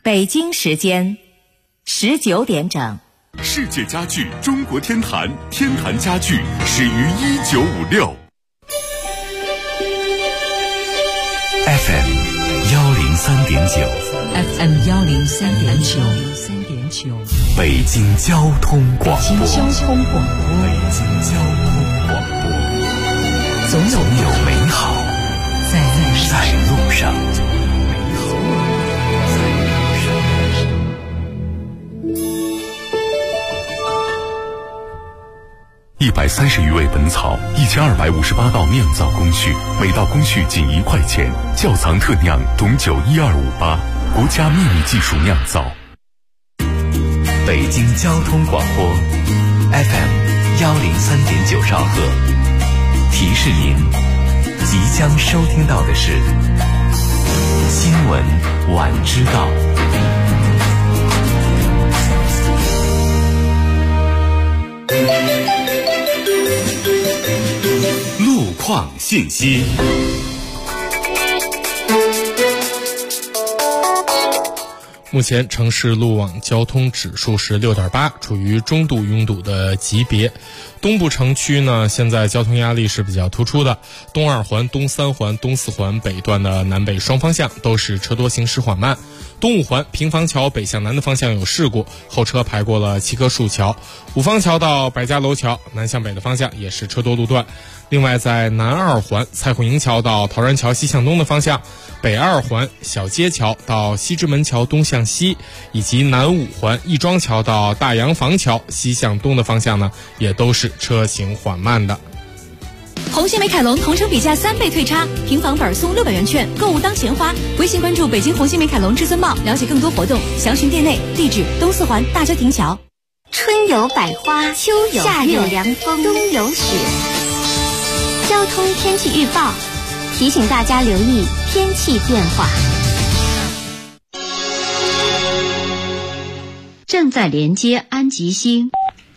北京时间19点整。 世界家具中国天坛，天坛家具始于1956。 FM 103.9 FM 103.9 北京交通广播。 北京交通广播。 总有美好在路上。130余味本草，1258道酿造工序，每道工序仅1块钱。窖藏特酿董酒12588，国家秘密技术酿造。北京交通广播 FM 103.9兆赫，提示您即将收听到的是新闻晚知道。 路况信息。 目前城市路网交通指数是6.8，处于中度拥堵的级别。东部城区呢，现在交通压力是比较突出的，东2环、东3环、东4环北段的南北双方向都是车多，行驶缓慢。东5环平房桥北向南的方向有事故，后车排过了7棵树桥。五方桥到百家楼桥南向北的方向也是车多路段。另外在南2环蔡虎营桥到陶然桥西向东的方向，北2环小街桥到西直门桥东向西，以及南5环亦庄桥到大洋房桥西向东的方向呢，也都是车行缓慢的。 红星美凯龙同城比价3倍退差，平房本送600元券，购物当钱花。微信关注北京红星美凯龙至尊茂，了解更多活动，详询店内。地址东4环大郊亭桥。 春有百花，秋有夏有凉风，冬有雪。交通天气预报提醒大家留意天气变化。 正在连接安吉星。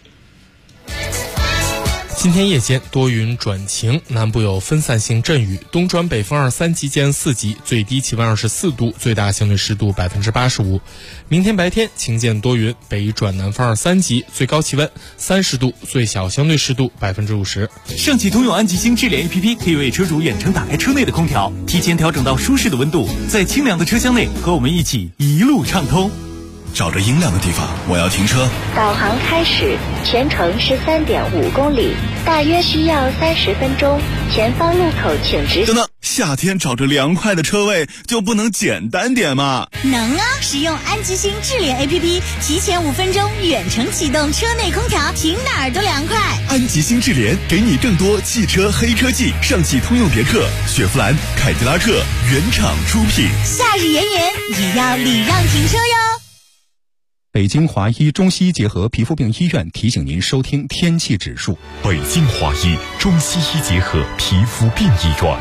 今天夜间多云转晴，南部有分散性阵雨，东转北风2、3级见4级，最低气温24度，最大相对湿度85%。明天白天晴见多云，北转南风2、3级，最高气温30度，最小相对湿度50%。 上汽通用安吉星智联 APP 可以为车主远程打开车内的空调，提前调整到舒适的温度，在清凉的车厢内和我们一起一路畅通。 找着阴凉的地方，我要停车。 导航开始，全程是3.5公里，大约需要30分钟。前方路口请直行。 等等，夏天找着凉快的车位就不能简单点吗？ 能啊！使用安吉星智联 APP， 提前5分钟远程启动车内空调，停哪儿都凉快。 安吉星智联给你更多汽车黑科技，上汽通用别克、雪佛兰、凯迪拉克原厂出品。 夏日炎炎也要礼让停车哟。 北京华医中西医结合皮肤病医院提醒您收听天气指数。 北京华医中西医结合皮肤病医院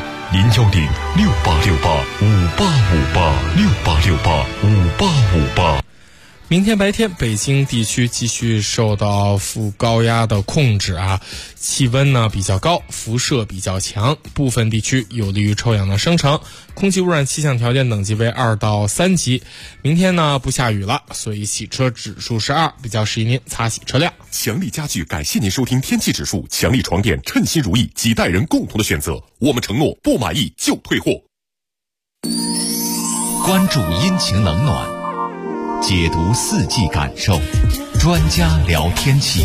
，0106868585858，68685858。 明天白天北京地区继续受到副高压的控制啊，气温呢比较高，辐射比较强，部分地区有利于臭氧的生成，空气污染气象条件等级为2到3级。明天呢不下雨了，所以洗车指数是2，比较适宜您擦洗车辆。 强力家具感谢您收听天气指数，强力床垫称心如意，几代人共同的选择，我们承诺不满意就退货。 关注阴晴冷暖，解读四季感受，专家聊天气。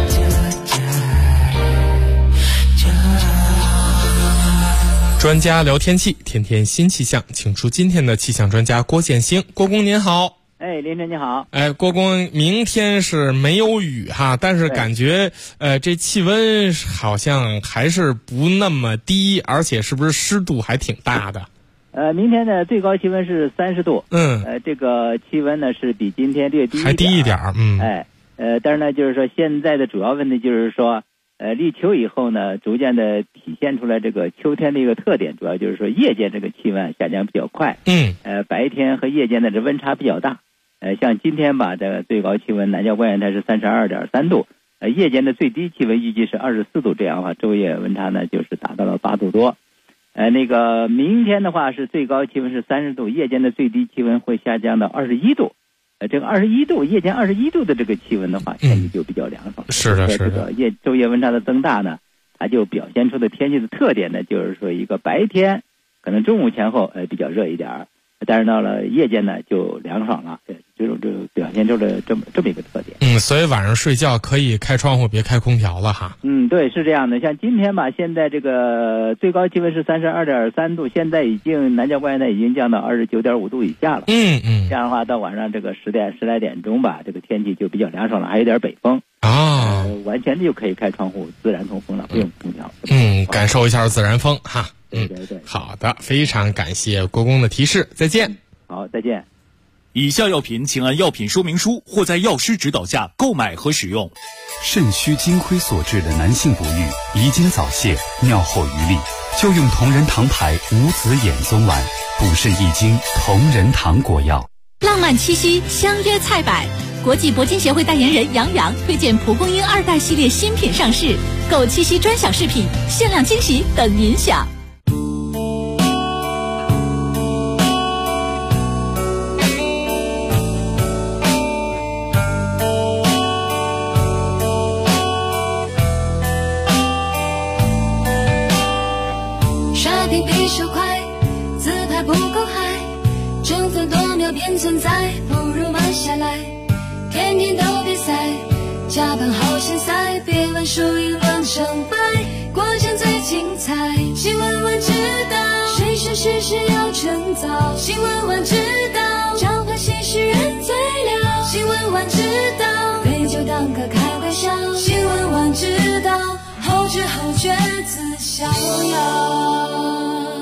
专家聊天气，天天新气象，请出今天的气象专家郭建兴。郭工您好。 林晨你好。 郭工，明天是没有雨哈，但是感觉这气温好像还是不那么低，而且是不是湿度还挺大的？ 明天的最高气温是30度，这个气温呢是比今天略低一点， 还低一点， 但是呢，就是说现在的主要问题就是说，立秋以后呢，逐渐的体现出来这个秋天的一个特点，主要就是说夜间这个气温下降比较快，白天和夜间的这温差比较大，像今天吧，这个最高气温南郊关原台是32.3度，夜间的最低气温预计是24度，这样的话昼夜温差呢就是达到了8度多。 那个明天的话是最高气温是30度，夜间的最低气温会下降到21度。这个21度，夜间21度的这个气温的话，天气就比较凉爽。 是的，是的。 这个昼夜温差的增大呢，它就表现出的天气的特点呢，就是说一个白天可能中午前后比较热一点，但是到了夜间呢就凉爽了，这表现出了这么一个特点。 所以晚上睡觉可以开窗户，别开空调了哈。 对，是这样的。像今天吧，现在这个最高气温是32.3度，现在已经南郊关呢已经降到29.5度以下了。这样的话，到晚上这个10来点钟吧，这个天气就比较凉爽了，还有点北风完全就可以开窗户，自然通风了，不用空调。 感受一下自然风哈。 对。 好的，非常感谢国公的提示，再见。 好，再见。 以下药品请按药品说明书或在药师指导下购买和使用。 肾虚精亏所致的男性不育、遗精早泄、尿后余力，就用同仁堂牌无籽眼松丸，补肾益精，同仁堂国药。 浪漫七夕相约菜百，国际铂金协会代言人杨洋推荐蒲公英2代系列新品上市，购七夕专享饰品，限量惊喜等您享。 便存在，不如慢下来，天天都比赛，加班好现赛，别问输赢论成败，过程最精彩，新闻晚知道，谁是事事要趁早，新闻晚知道，召唤新诗人最了，新闻晚知道，杯酒当歌开玩笑，新闻晚知道，后知后觉自逍遥。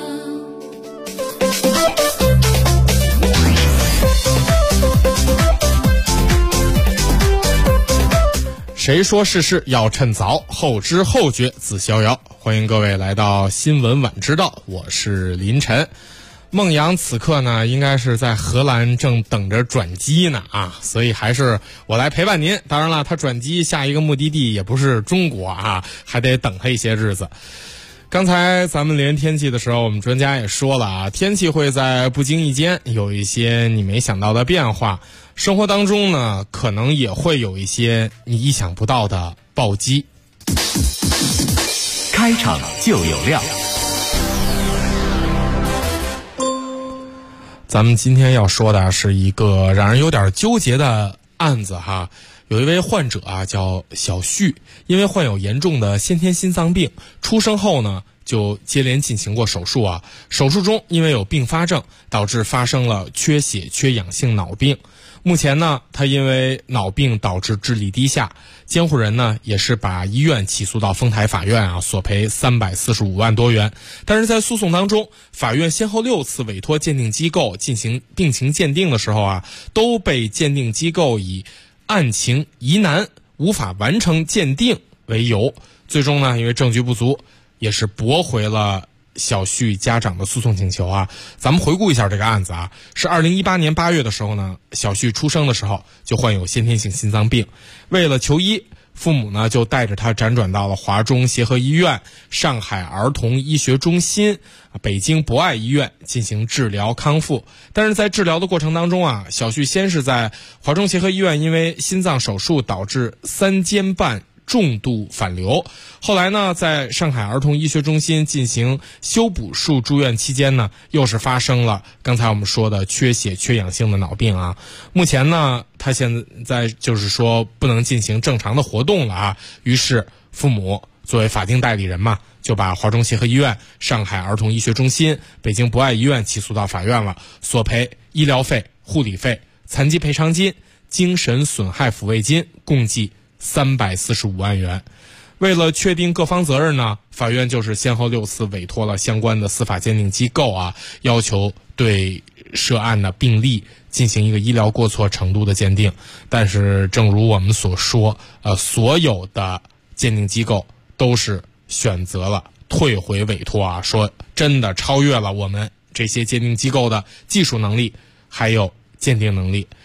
谁说世事要趁早，后知后觉自逍遥。欢迎各位来到新闻晚知道，我是林晨。孟阳此刻呢应该是在荷兰正等着转机呢所以还是我来陪伴您。当然了，他转机下一个目的地也不是中国还得等他一些日子。刚才咱们连天气的时候，我们专家也说了天气会在不经意间有一些你没想到的变化，生活当中呢可能也会有一些你意想不到的暴击。 开场就有料。 咱们今天要说的是一个让人有点纠结的案子有一位患者叫小旭，因为患有严重的先天心脏病，出生后呢就接连进行过手术手术中因为有并发症，导致发生了缺血缺氧性脑病。目前呢他因为脑病导致智力低下，监护人呢也是把医院起诉到丰台法院索赔345万多元。但是在诉讼当中，法院先后6次委托鉴定机构进行病情鉴定的时候都被鉴定机构以案情疑难无法完成鉴定为由，最终呢因为证据不足，也是驳回了小旭家长的诉讼请求咱们回顾一下这个案子是2018年8月的时候呢，小旭出生的时候就患有先天性心脏病，为了求医，父母呢就带着他辗转到了华中协和医院、上海儿童医学中心、北京博爱医院进行治疗康复。但是在治疗的过程当中小旭先是在华中协和医院因为心脏手术导致3尖瓣重度反流，后来呢在上海儿童医学中心进行修补术住院期间呢，又是发生了刚才我们说的缺血缺氧性的脑病目前呢他现在就是说不能进行正常的活动了于是父母作为法定代理人嘛，就把华中协和医院、上海儿童医学中心、北京博爱医院起诉到法院了，索赔医疗费、护理费、残疾赔偿金、精神损害抚慰金共计345万元。为了确定各方责任呢，法院就是先后6次委托了相关的司法鉴定机构要求对涉案的病例进行一个医疗过错程度的鉴定。但是正如我们所说所有的鉴定机构都是选择了退回委托说真的超越了我们这些鉴定机构的技术能力还有鉴定能力。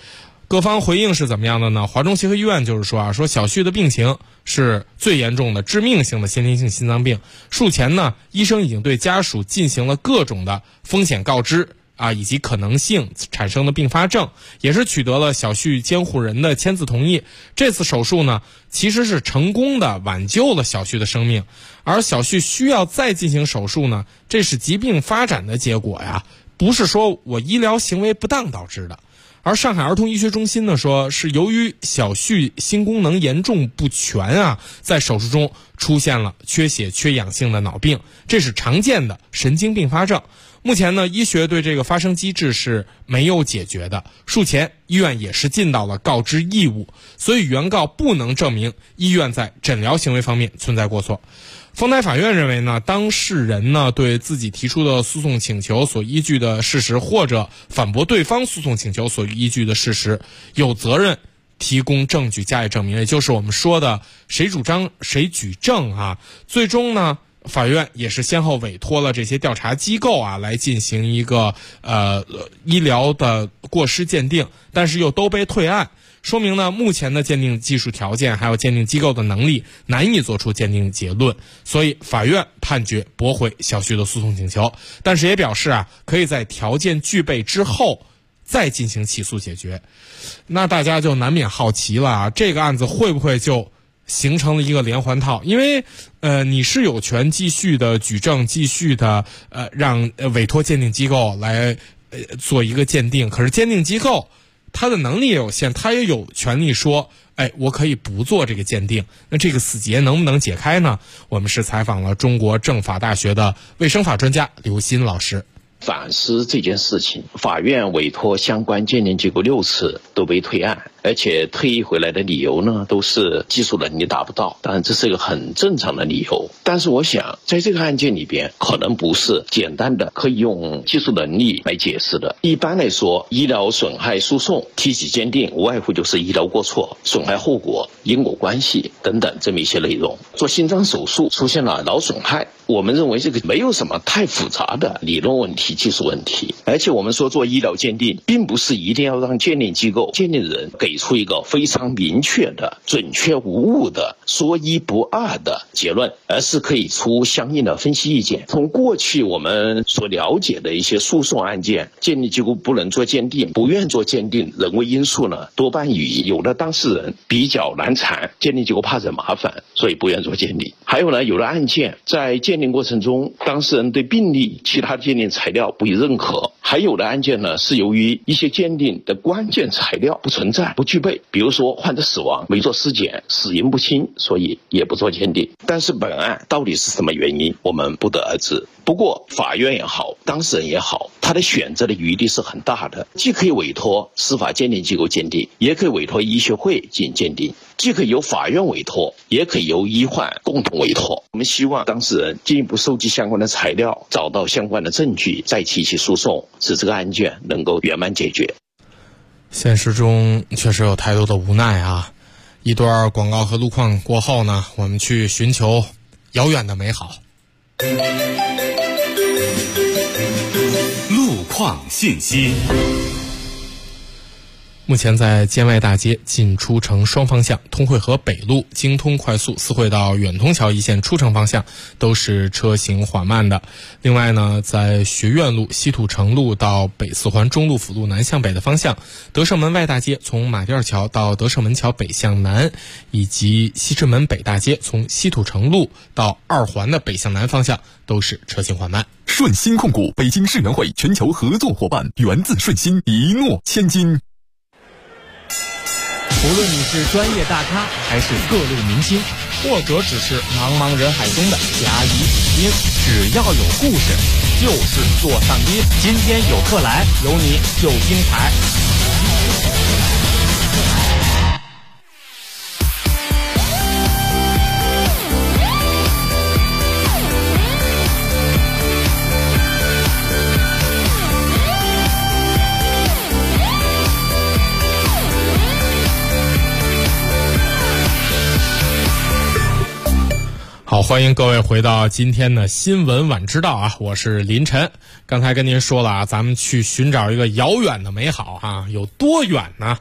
各方回应是怎么样的呢？华中协和医院就是说说小旭的病情是最严重的致命性的先天性心脏病。术前呢，医生已经对家属进行了各种的风险告知以及可能性产生的并发症，也是取得了小旭监护人的签字同意。这次手术呢，其实是成功的挽救了小旭的生命，而小旭需要再进行手术呢，这是疾病发展的结果呀，不是说我医疗行为不当导致的。而上海儿童医学中心呢说，是由于小旭心功能严重不全在手术中出现了缺血缺氧性的脑病，这是常见的神经并发症。目前呢，医学对这个发生机制是没有解决的，术前医院也是尽到了告知义务，所以原告不能证明医院在诊疗行为方面存在过错。丰台法院认为呢，当事人呢对自己提出的诉讼请求所依据的事实，或者反驳对方诉讼请求所依据的事实，有责任提供证据加以证明，也就是我们说的谁主张谁举证最终呢，法院也是先后委托了这些调查机构来进行一个医疗的过失鉴定，但是又都被退案，说明呢目前的鉴定技术条件还有鉴定机构的能力难以做出鉴定结论，所以法院判决驳回小旭的诉讼请求，但是也表示可以在条件具备之后再进行起诉解决。那大家就难免好奇了这个案子会不会就形成了一个连环套？因为你是有权继续的举证，继续的让委托鉴定机构来做一个鉴定，可是鉴定机构他的能力也有限，他也有权利说我可以不做这个鉴定。那这个死结能不能解开呢？我们是采访了中国政法大学的卫生法专家刘鑫老师。 反思这件事情，法院委托相关鉴定机构6次都被退案，而且退役回来的理由呢都是技术能力达不到，当然这是一个很正常的理由。但是我想在这个案件里边可能不是简单的可以用技术能力来解释的。一般来说，医疗损害诉讼提起鉴定无外乎就是医疗过错、损害后果、因果关系等等这么一些内容。做心脏手术出现了脑损害，我们认为这个没有什么太复杂的理论问题、技术问题，而且我们说做医疗鉴定并不是一定要让鉴定机构、鉴定人给出一个非常明确的、准确无误的、说一不二的结论，而是可以出相应的分析意见。从过去我们所了解的一些诉讼案件，鉴定机构不能做鉴定、不愿做鉴定，人为因素呢多半与有的当事人比较难缠，鉴定机构怕惹麻烦，所以不愿做鉴定。还有呢，有的案件在鉴定过程中，当事人对病例、其他鉴定材料不予认可；还有的案件呢，是由于一些鉴定的关键材料不存在、不具备，比如说患者死亡、没做尸检、死因不清，所以也不做鉴定。但是本案到底是什么原因，我们不得而知。不过法院也好，当事人也好，他的选择的余地是很大的，既可以委托司法鉴定机构鉴定，也可以委托医学会进行鉴定，既可以由法院委托，也可以由医患共同委托。我们希望当事人进一步收集相关的材料，找到相关的证据，再提起诉讼，使这个案件能够圆满解决。 现实中确实有太多的无奈一段广告和路况过后呢，我们去寻求遥远的美好。 路况信息。 目前在建外大街进出城双方向、通惠河北路、京通快速四惠到远通桥一线出城方向都是车行缓慢的。另外呢，在学院路、西土城路到北四环中路辅路南向北的方向，德胜门外大街从马甸桥到德胜门桥北向南，以及西直门北大街从西土城路到二环的北向南方向都是车行缓慢。 顺鑫控股北京世园会全球合作伙伴，源自顺鑫，一诺千金。 无论你是专业大咖还是各路明星，或者只是茫茫人海中的甲乙丙丁，只要有故事就是座上宾。今天有客来，有你就精彩。 好，欢迎各位回到今天的新闻晚知道我是林晨。刚才跟您说了咱们去寻找一个遥远的美好有多远呢？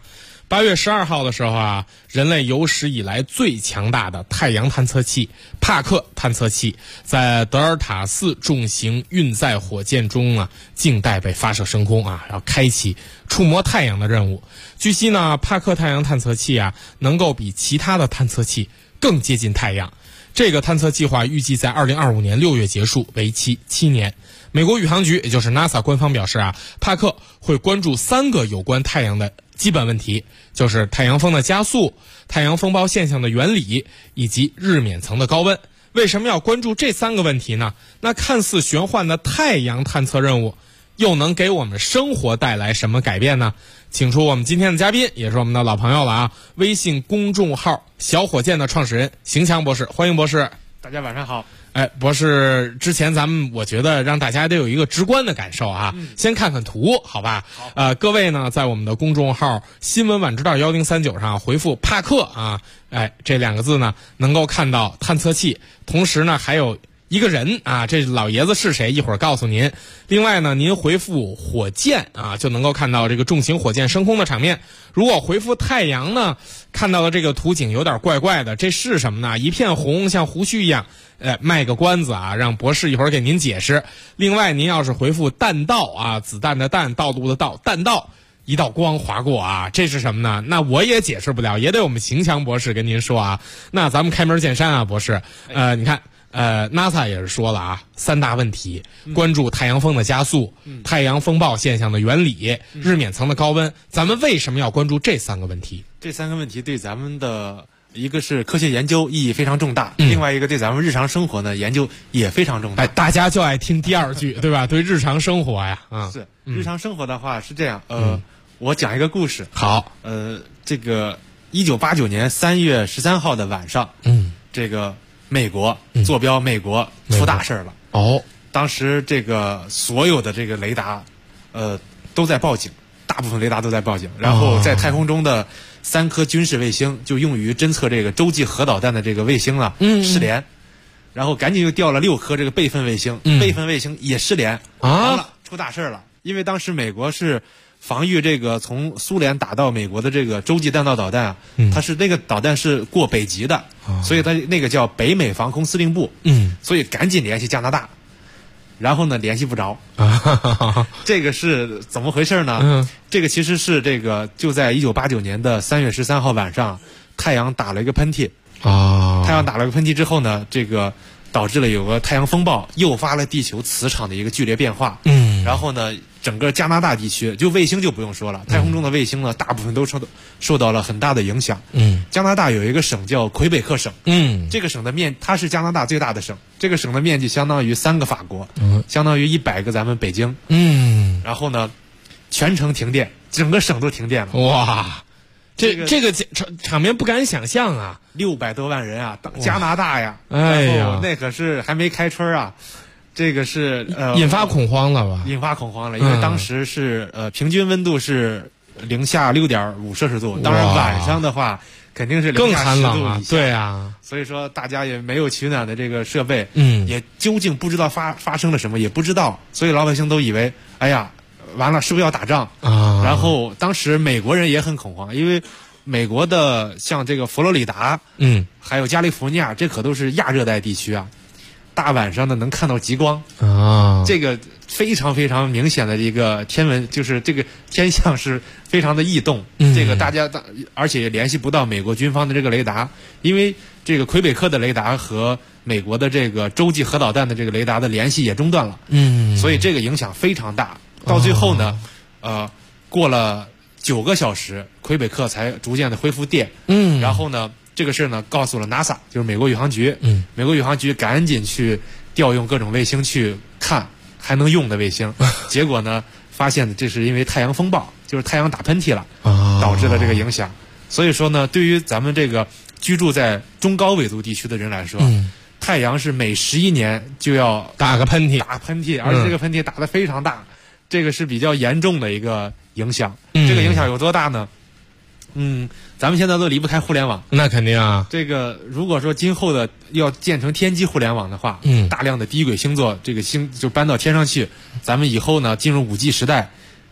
8月12号的时候啊，人类有史以来最强大的太阳探测器帕克探测器在德尔塔4重型运载火箭中啊，静待被发射升空啊，要开启触摸太阳的任务。据悉呢，帕克太阳探测器啊，能够比其他的探测器更接近太阳。这个探测计划预计在2025年6月结束，为期7年。美国宇航局也就是 NASA 官方表示啊，帕克会关注3个有关太阳的基本问题，就是太阳风的加速、太阳风暴现象的原理以及日冕层的高温。为什么要关注这3个问题呢？那看似玄幻的太阳探测任务又能给我们生活带来什么改变呢？请出我们今天的嘉宾，也是我们的老朋友了啊，微信公众号小火箭的创始人邢强博士，欢迎博士。 大家晚上好。 博士，之前我觉得让大家得有一个直观的感受啊，先看看图，好吧？好。各位呢，在我们的公众号新闻晚知道1039上回复帕克啊，这2个字呢，能够看到探测器，同时呢还有一个人啊，这老爷子是谁？一会儿告诉您。另外呢，您回复火箭啊，就能够看到这个重型火箭升空的场面。如果回复太阳呢，看到的这个图景有点怪怪的，这是什么呢？一片红，像胡须一样。卖个关子啊，让博士一会儿给您解释。另外，您要是回复弹道啊，子弹的弹，道路的道，弹道，一道光划过啊，这是什么呢？那我也解释不了，也得我们邢强博士跟您说啊。那咱们开门见山啊，博士，你看。NASA 也是说了啊，3大问题，关注太阳风的加速、太阳风暴现象的原理、日冕层的高温。咱们为什么要关注这3个问题？ 这3个问题对咱们的一个是科学研究意义非常重大，另外一个对咱们日常生活呢研究也非常重大。 大家就爱听第2句，对吧？对日常生活呀， 是日常生活的话是这样。我讲一个故事。 好。 这个1989年3月13号的晚上，这个。美国坐标美国出大事了哦！ 当时这个所有的这个雷达，都在报警，大部分雷达都在报警。然后在太空中的3颗军事卫星，就用于侦测这个洲际核导弹的这个卫星啊，失联。然后赶紧又调了6颗这个备份卫星，备份卫星也失联完了，出大事了。因为当时美国是防御这个从苏联打到美国的这个洲际弹道导弹啊，它是那个导弹是过北极的，所以它那个叫北美防空司令部，所以赶紧联系加拿大，然后呢联系不着，这个是怎么回事呢？这个其实是这个就在1989年的3月13号晚上，太阳打了一个喷嚏太阳打了个喷嚏之后呢，这个导致了有个太阳风暴，诱发了地球磁场的一个剧烈变化。然后呢，整个加拿大地区就卫星就不用说了，太空中的卫星呢，大部分都受到了很大的影响。加拿大有一个省叫魁北克省。这个省的它是加拿大最大的省，这个省的面积相当于3个法国，相当于100个咱们北京。然后呢，全城停电，整个省都停电了。 哇！这个场面不敢想象啊 ！600多万人啊，加拿大呀， 哎呀， 那可是还没开春啊，这个是引发恐慌了吧？ 引发恐慌了，因为当时是平均温度是零下6.5摄氏度，当然晚上的话肯定是零下10度以下， 对啊， 所以说大家也没有取暖的这个设备，也究竟不知道发生了什么，也不知道，所以老百姓都以为，哎呀。完了，是不是要打仗啊？ 然后当时美国人也很恐慌，因为美国的像这个佛罗里达，还有加利福尼亚，这可都是亚热带地区啊。大晚上的能看到极光啊， 这个非常非常明显的一个天文，就是这个天象是非常的异动。这个大家而且也联系不到美国军方的这个雷达，因为这个魁北克的雷达和美国的这个洲际核导弹的这个雷达的联系也中断了。所以这个影响非常大。到最后呢，过了9个小时，魁北克才逐渐的恢复电。然后呢，这个事呢告诉了 NASA， 就是美国宇航局。美国宇航局赶紧去调用各种卫星去看还能用的卫星。结果呢，发现这是因为太阳风暴，就是太阳打喷嚏了，导致了这个影响。所以说呢，对于咱们这个居住在中高纬度地区的人来说，太阳是每11年就要打个喷嚏， 而且这个喷嚏打得非常大。这个是比较严重的一个影响。这个影响有多大呢？咱们现在都离不开互联网。 那肯定啊。 这个如果说今后的要建成天基互联网的话，大量的低轨星座，这个星就搬到天上去，咱们以后呢进入5G 时代，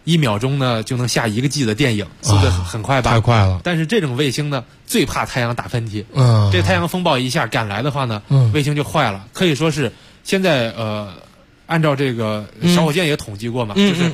1秒钟呢就能下1个 G 的电影，速度很快吧？ 太快了。 但是这种卫星呢，最怕太阳打喷嚏。这太阳风暴一下赶来的话呢，卫星就坏了。可以说是现在按照这个小火箭也统计过嘛，就是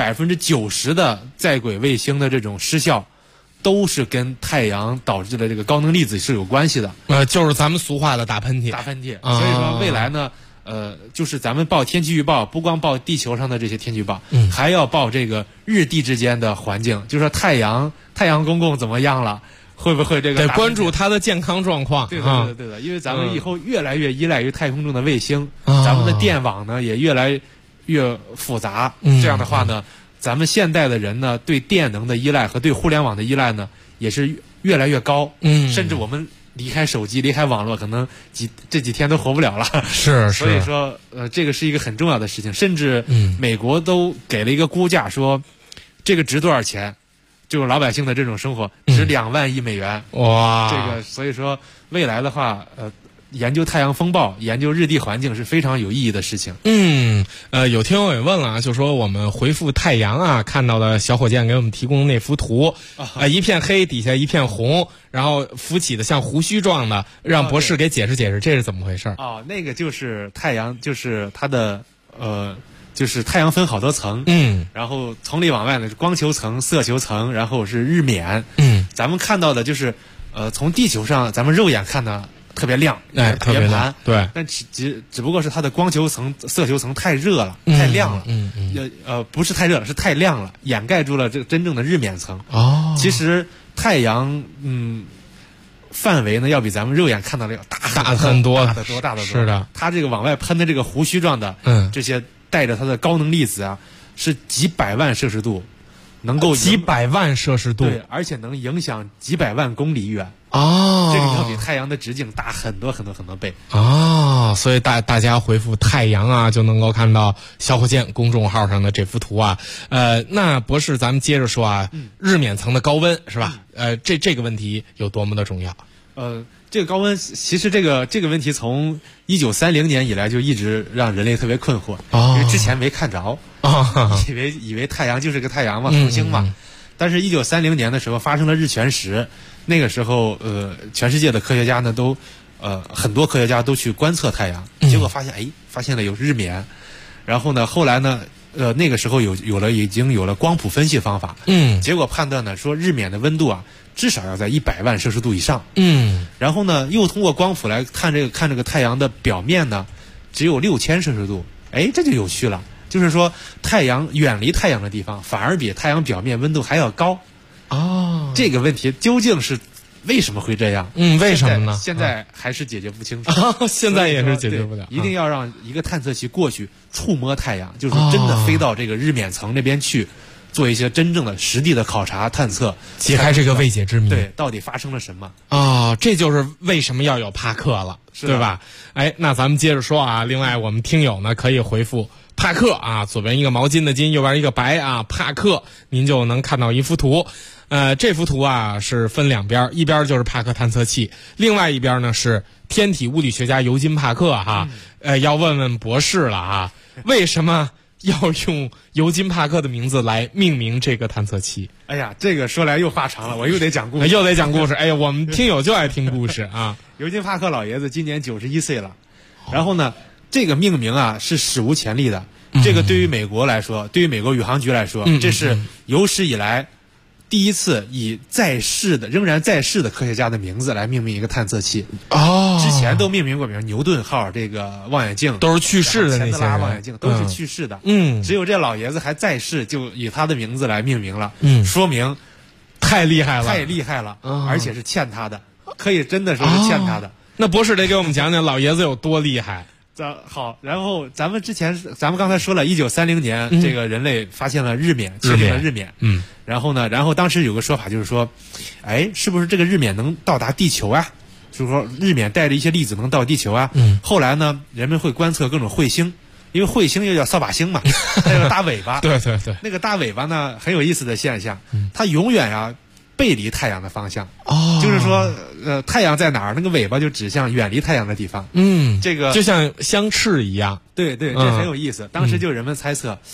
90%的在轨卫星的这种失效，都是跟太阳导致的这个高能粒子是有关系的。 就是咱们俗话的打喷嚏。 所以说未来呢，就是咱们报天气预报，不光报地球上的这些天气预报，还要报这个日地之间的环境，就是说太阳公公怎么样了，会不会这个得关注它的健康状况。 对的，因为咱们以后越来越依赖于太空中的卫星，咱们的电网呢也越来越复杂。这样的话呢，咱们现代的人呢对电能的依赖和对互联网的依赖呢也是越来越高。甚至我们离开手机、离开网络，可能这几天都活不了了。 是。 所以说，这个是一个很重要的事情。甚至美国都给了一个估价，说这个值多少钱？就是老百姓的这种生活值2万亿美元。 哇！ 这个所以说未来的话，研究太阳风暴、研究日地环境是非常有意义的事情。 有听友也问了，就说我们回复太阳啊，看到的小火箭给我们提供的那幅图，一片黑，底下一片红，然后浮起的像胡须状的，让博士给解释解释，这是怎么回事？ 那个就是太阳，就是它的就是太阳分好多层，然后从里往外呢是光球层、色球层，然后是日冕。咱们看到的就是从地球上咱们肉眼看的特别亮， 特别蓝，对。 但只不过是它的光球层、色球层太热了，太亮了。不是太热了，是太亮了，掩盖住了这个真正的日冕层。其实太阳范围呢要比咱们肉眼看到的要大很多， 大得多。 是的， 它这个往外喷的这个胡须状的，这些带着它的高能粒子啊，是几百万摄氏度，能够几百万摄氏度， 对，而且能影响几百万公里远。这个要比太阳的直径大很多倍。 所以大家回复太阳啊，就能够看到小火箭公众号上的这幅图啊。那博士，咱们接着说啊，日冕层的高温是吧？这个问题有多么的重要？ 这个高温，其实这个问题从1930年以来就一直让人类特别困惑，因为之前没看着，以为太阳就是个太阳嘛，恒星嘛。但是1930年的时候发生了日全食，那个时候全世界的科学家呢都很多科学家都去观测太阳，结果发现了有日冕。然后呢，后来呢那个时候已经有了光谱分析方法，结果判断呢说日冕的温度啊至少要在100万摄氏度以上。然后呢又通过光谱来看这个太阳的表面呢只有6000摄氏度。这就有趣了，就是说太阳远离太阳的地方反而比太阳表面温度还要高。这个问题究竟是为什么会这样？ 为什么呢？ 现在还是解决不清楚。 现在也是解决不了。 一定要让一个探测器过去触摸太阳，就是真的飞到这个日冕层那边去，做一些真正的实地的考察探测， 解开这个未解之谜。 对，到底发生了什么？ 这就是为什么要有帕克了，对吧？那咱们接着说啊。另外，我们听友呢可以回复帕克啊，左边一个毛巾的巾，右边一个白啊，帕克，您就能看到一幅图。这幅图啊是分两边，一边就是帕克探测器，另外一边呢是天体物理学家尤金·帕克哈。要问问博士了啊，为什么要用尤金·帕克的名字来命名这个探测器？ 这个说来又话长了，我又得讲故事。 我们听友就爱听故事啊。 尤金·帕克老爷子今年91岁了，然后呢，这个命名啊是史无前例的。这个对于美国来说，对于美国宇航局来说，这是有史以来第一次以仍然在世的科学家的名字来命名一个探测器。之前都命名过，比如牛顿号这个望远镜， 都是去世的那些钱德拉望远镜都是去世的。只有这老爷子还在世，就以他的名字来命名了。说明太厉害了，而且是欠他的，可以真的说是欠他的。 那博士得给我们讲讲老爷子有多厉害。 好，然后咱们刚才说了，1930年这个人类发现了日冕，确定了日冕。然后当时有个说法就是说，是不是这个日冕能到达地球啊？就是说日冕带着一些粒子能到地球啊。后来呢，人们会观测各种彗星，因为彗星又叫扫把星嘛，它有大尾巴。 对， 那个大尾巴呢，很有意思的现象，它永远背离太阳的方向。就是说太阳在哪儿，那个尾巴就指向远离太阳的地方。这个就像相斥一样。 对，这很有意思。当时就人们猜测，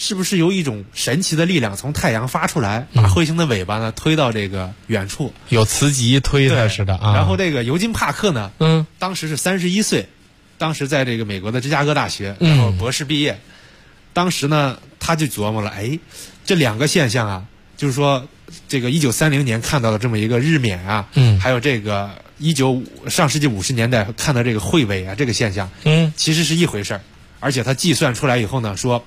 是不是有一种神奇的力量从太阳发出来，把彗星的尾巴呢推到这个远处， 有磁极推它似的啊。 然后这个尤金·帕克呢，当时是31岁，当时在这个美国的芝加哥大学，然后博士毕业。当时呢，他就琢磨了，这两个现象啊，就是说这个1930年看到的这么一个日冕啊，还有这个上世纪50年代看到这个彗尾啊，这个现象，其实是一回事儿。而且他计算出来以后呢，说，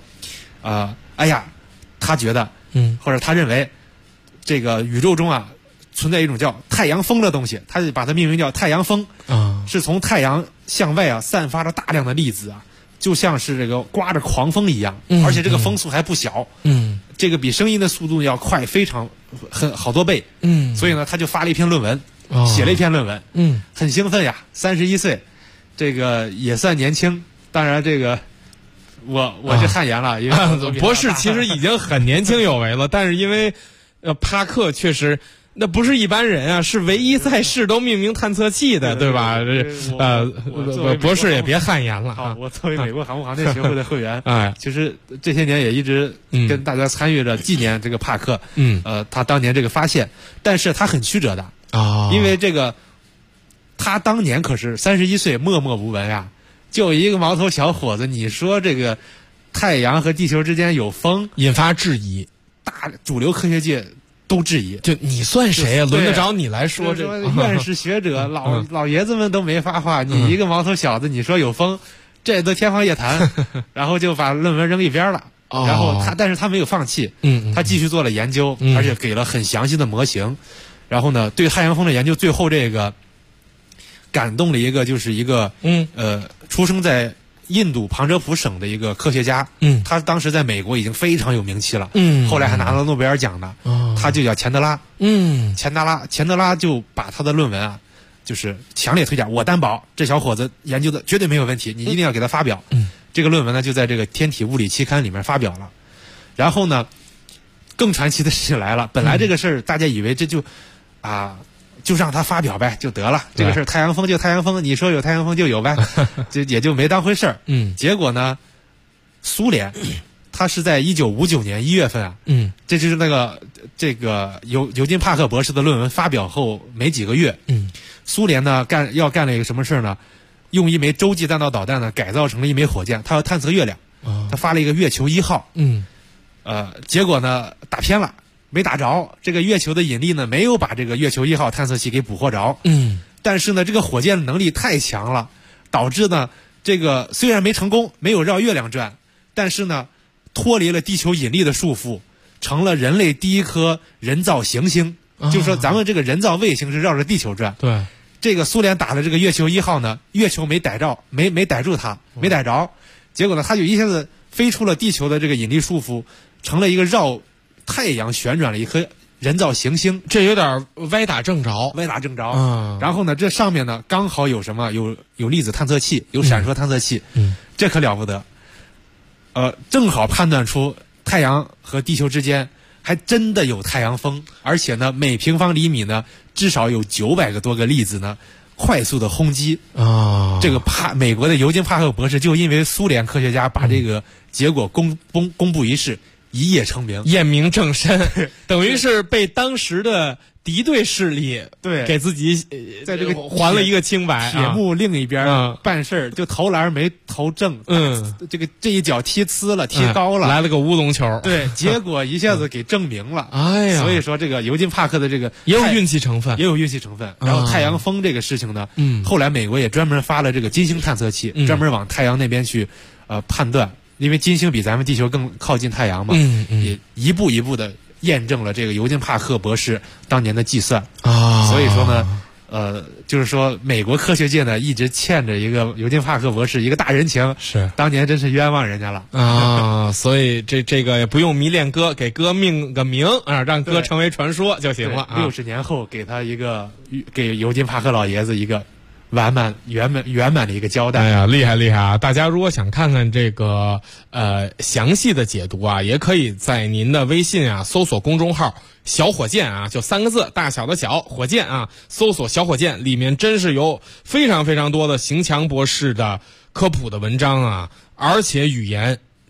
他觉得，或者他认为，这个宇宙中啊存在一种叫太阳风的东西，他就把它命名叫太阳风，是从太阳向外啊散发着大量的粒子啊。就像是这个刮着狂风一样，而且这个风速还不小，这个比声音的速度要快好多倍，所以呢，他就发了一篇论文，写了一篇论文，很兴奋呀，31岁，这个也算年轻，当然这个我是汗颜了，因为博士其实已经很年轻有为了，但是因为帕克确实。那不是一般人啊，是唯一在世都命名探测器的，对吧？博士也别汗颜了啊！ 我作为美国航空航天协会的会员，其实这些年也一直跟大家参与着纪念这个帕克，他当年这个发现，但是他很曲折的啊，因为这个他当年可是31岁，默默无闻啊，就一个毛头小伙子，你说这个太阳和地球之间有风， 引发质疑， 大主流科学界。都质疑， 就你算谁呀？轮得着你来说这？ 院士学者老爷子们都没发话，你一个毛头小子，你说有风，这都天方夜谭。然后就把论文扔一边了。然后但是他没有放弃，他继续做了研究，而且给了很详细的模型。然后呢，对太阳风的研究，最后这个感动了一个就是一个出生在印度旁遮普省的一个科学家，他当时在美国已经非常有名气了，后来还拿了诺贝尔奖呢，他就叫钱德拉，钱德拉就把他的论文啊，就是强烈推荐，我担保这小伙子研究的绝对没有问题，你一定要给他发表。这个论文呢就在这个《天体物理》期刊里面发表了。然后呢，更传奇的事情来了，本来这个事儿大家以为这就让他发表呗，就得了。这个事儿太阳风就太阳风，你说有太阳风就有呗，就也就没当回事儿。结果呢，苏联，他是在1959年1月份啊，这就是这个尤金·帕克博士的论文发表后没几个月，苏联呢要干了一个什么事儿呢？用一枚洲际弹道导弹呢改造成了一枚火箭，他要探测月亮，他发了一个月球1号，结果呢打偏了。没打着，这个月球的引力呢，没有把这个月球1号探测器给捕获着。但是呢，这个火箭的能力太强了，导致呢，这个虽然没成功，没有绕月亮转，但是呢，脱离了地球引力的束缚，成了人类第一颗人造行星。就是说，咱们这个人造卫星是绕着地球转。 对， 这个苏联打的这个月球1号呢，月球没逮着，没逮住它，没逮着，结果呢，它就一下子飞出了地球的这个引力束缚，成了一个绕太阳旋转了一颗人造行星， 这有点歪打正着。 然后呢，这上面呢刚好有什么？有粒子探测器，有闪烁探测器，这可了不得。正好判断出太阳和地球之间还真的有太阳风，而且呢，每平方厘米呢至少有900多个粒子呢快速的轰击。这个美国的尤金·帕克博士就因为苏联科学家把这个结果公布于世。一夜成名， 验明正身，等于是被当时的敌对势力给自己在这个还了一个清白。 铁幕另一边办事就投篮没投正，这一脚踢呲了，踢高了， 来了个乌龙球， 对，结果一下子给证明了。 哎呀， 所以说这个尤金·帕克的这个也有运气成分， 然后太阳风这个事情呢，后来美国也专门发了这个金星探测器，专门往太阳那边去判断。因为金星比咱们地球更靠近太阳嘛，也一步一步的验证了这个尤金·帕克博士当年的计算啊。所以说呢，就是说美国科学界呢一直欠着一个尤金·帕克博士一个大人情， 是当年真是冤枉人家了啊。所以这个也不用迷恋哥，给哥命个名啊，让哥成为传说就行了。 60年后给他给尤金·帕克老爷子一个圆满的一个交代。 哎呀，厉害啊！大家如果想看看这个详细的解读啊，也可以在您的微信啊搜索公众号小火箭啊，就3个字，大小的小，火箭啊，搜索小火箭，里面真是有非常非常多的邢强博士的科普的文章啊，而且语言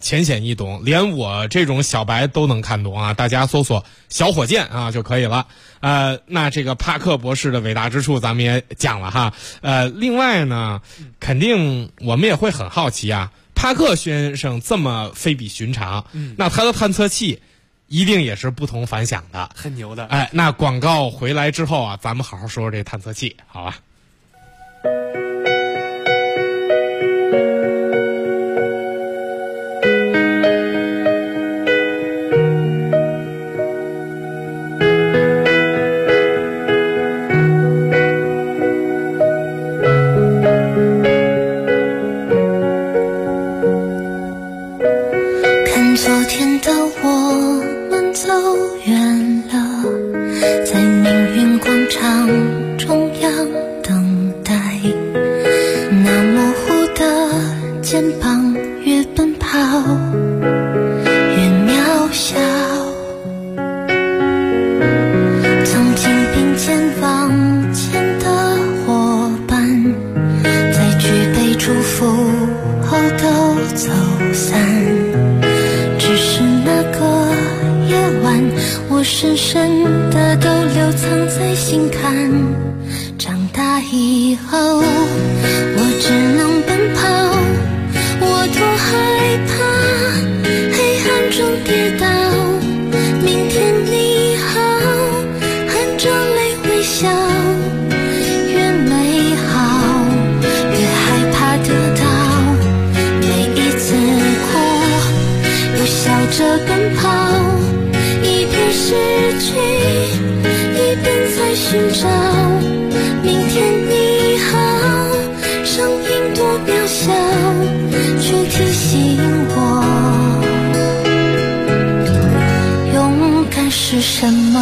浅显易懂，连我这种小白都能看懂啊！大家搜索小火箭啊就可以了。那这个帕克博士的伟大之处咱们也讲了哈。另外呢，肯定我们也会很好奇啊，帕克先生这么非比寻常，那他的探测器一定也是不同凡响的， 很牛的。 那广告回来之后啊，咱们好好说说这探测器，好吧？ 看昨天的我们走远了，在命运广场中央等待，那模糊的肩膀越奔跑越渺小，曾经并肩往前的伙伴，在举杯祝福后都走散，只是那个夜晚，我深深的都留藏在心坎。长大以后，我只能奔跑，我多害怕黑暗中跌倒。明天你好，含着泪微笑，越美好越害怕得到。每一次哭又笑着奔跑，一边失去一边在寻找。明天你好，声音多渺小，却提醒我勇敢是什么。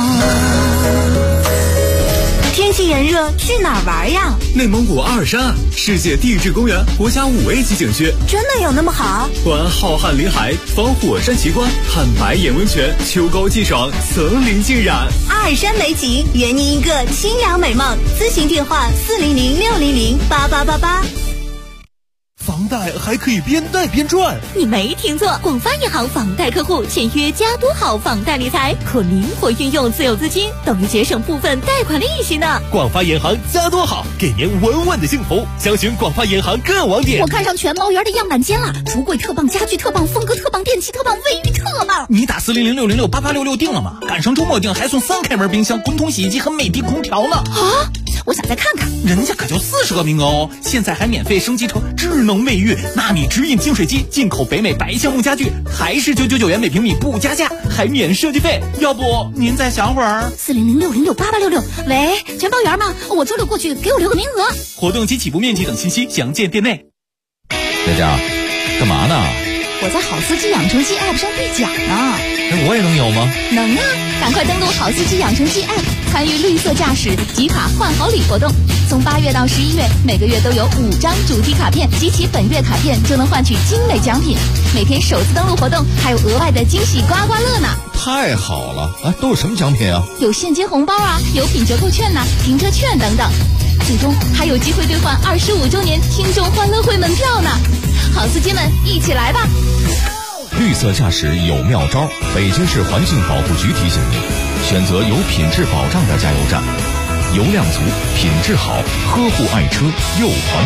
天气炎热，去哪儿玩呀？ 内蒙古阿尔山世界地质公园国家5A 级景区， 真的有那么好？ 观浩瀚林海，访火山奇观，看白眼温泉，秋高气爽，层林尽染。 阿尔山美景，圆您一个清凉美梦。咨询电话400-600-8888。 房贷还可以边贷边赚， 你没听错，广发银行房贷客户签约加多好房贷理财，可灵活运用自有资金，等于节省部分贷款利息呢。 广发银行加多好，给您稳稳的幸福。详询广发银行各网点。 我看上全猫园的样板间了，橱柜特棒，家具特棒，风格特棒，电器特棒，卫浴特棒。 你打400-606-8866定了吗？赶上周末定还送3开门冰箱、滚筒洗衣机和美的空调呢。 啊！我想再看看， 人家可就40个名额哦！现在还免费升级成智能卫浴、纳米直饮净水机，进口北美白橡木家具，还是999元每平米不加价，还免设计费。要不您再想会儿 ？400-606-8866。喂，全包园吗？我周六过去，给我留个名额。 活动及起步面积等信息详见店内。 佳佳，干嘛呢？ 我在好司机养成记 App 上兑奖呢。 我也能有吗？ 能啊！赶快登录好司机养成记 App， 参与绿色驾驶集卡换好礼活动。从8月到11月，每个月都有5张主题卡片，集齐本月卡片就能换取精美奖品。每天首次登录活动还有额外的惊喜刮刮乐呢！ 太好了！都有什么奖品啊？ 有现金红包啊，有品折扣券呐，停车券等等。最终还有机会兑换25周年听众欢乐会门票呢！好司机们，一起来吧！ 绿色驾驶有妙招，北京市环境保护局提醒您：选择有品质保障的加油站，油量足，品质好，呵护爱车又环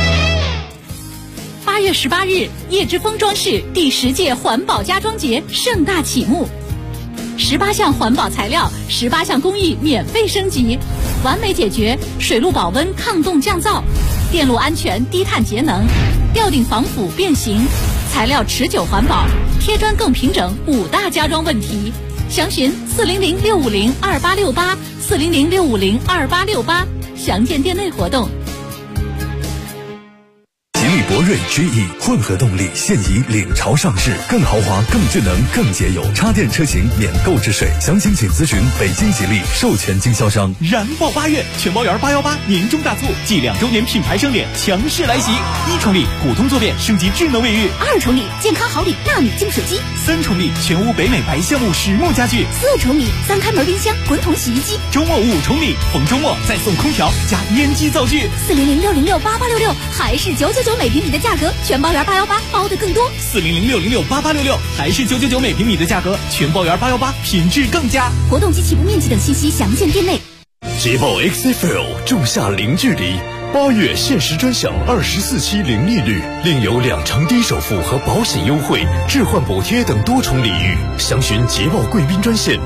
保。8月18日，叶之峰装饰第10届环保家装节盛大启幕，18项环保材料，18项工艺免费升级，完美解决水路保温、抗冻降噪、电路安全、低碳节能、吊顶防腐变形、材料持久环保、贴砖更平整5大家装问题。详询400-650-2868 400-650-2868，详见店内活动。 吉利博瑞 GE 混合动力现已领潮上市，更豪华、更智能、更节油，插电车型免购置税。详情请咨询北京吉利授权经销商。 燃爆8月，全包园818年终大促暨2周年品牌盛典强势来袭！1重力普通坐便升级智能卫浴 ，2重力健康好礼纳米净水机 ，3重力全屋北美白橡木实木家具 ，4重力3开门冰箱、滚筒洗衣机。 周末5重力，逢周末再送空调加烟机灶具。 400-606-8866，还是999美平米的价格，全包圆818，包的更多。 4006068866，还是999每平米的价格，全包圆818，品质更佳。 活动及起步面积等信息详见店内。 捷豹 XFL 仲夏零距离，8月限时专享24期零利率，另有2成低首付和保险优惠、置换补贴等多重礼遇。详询捷豹贵宾专线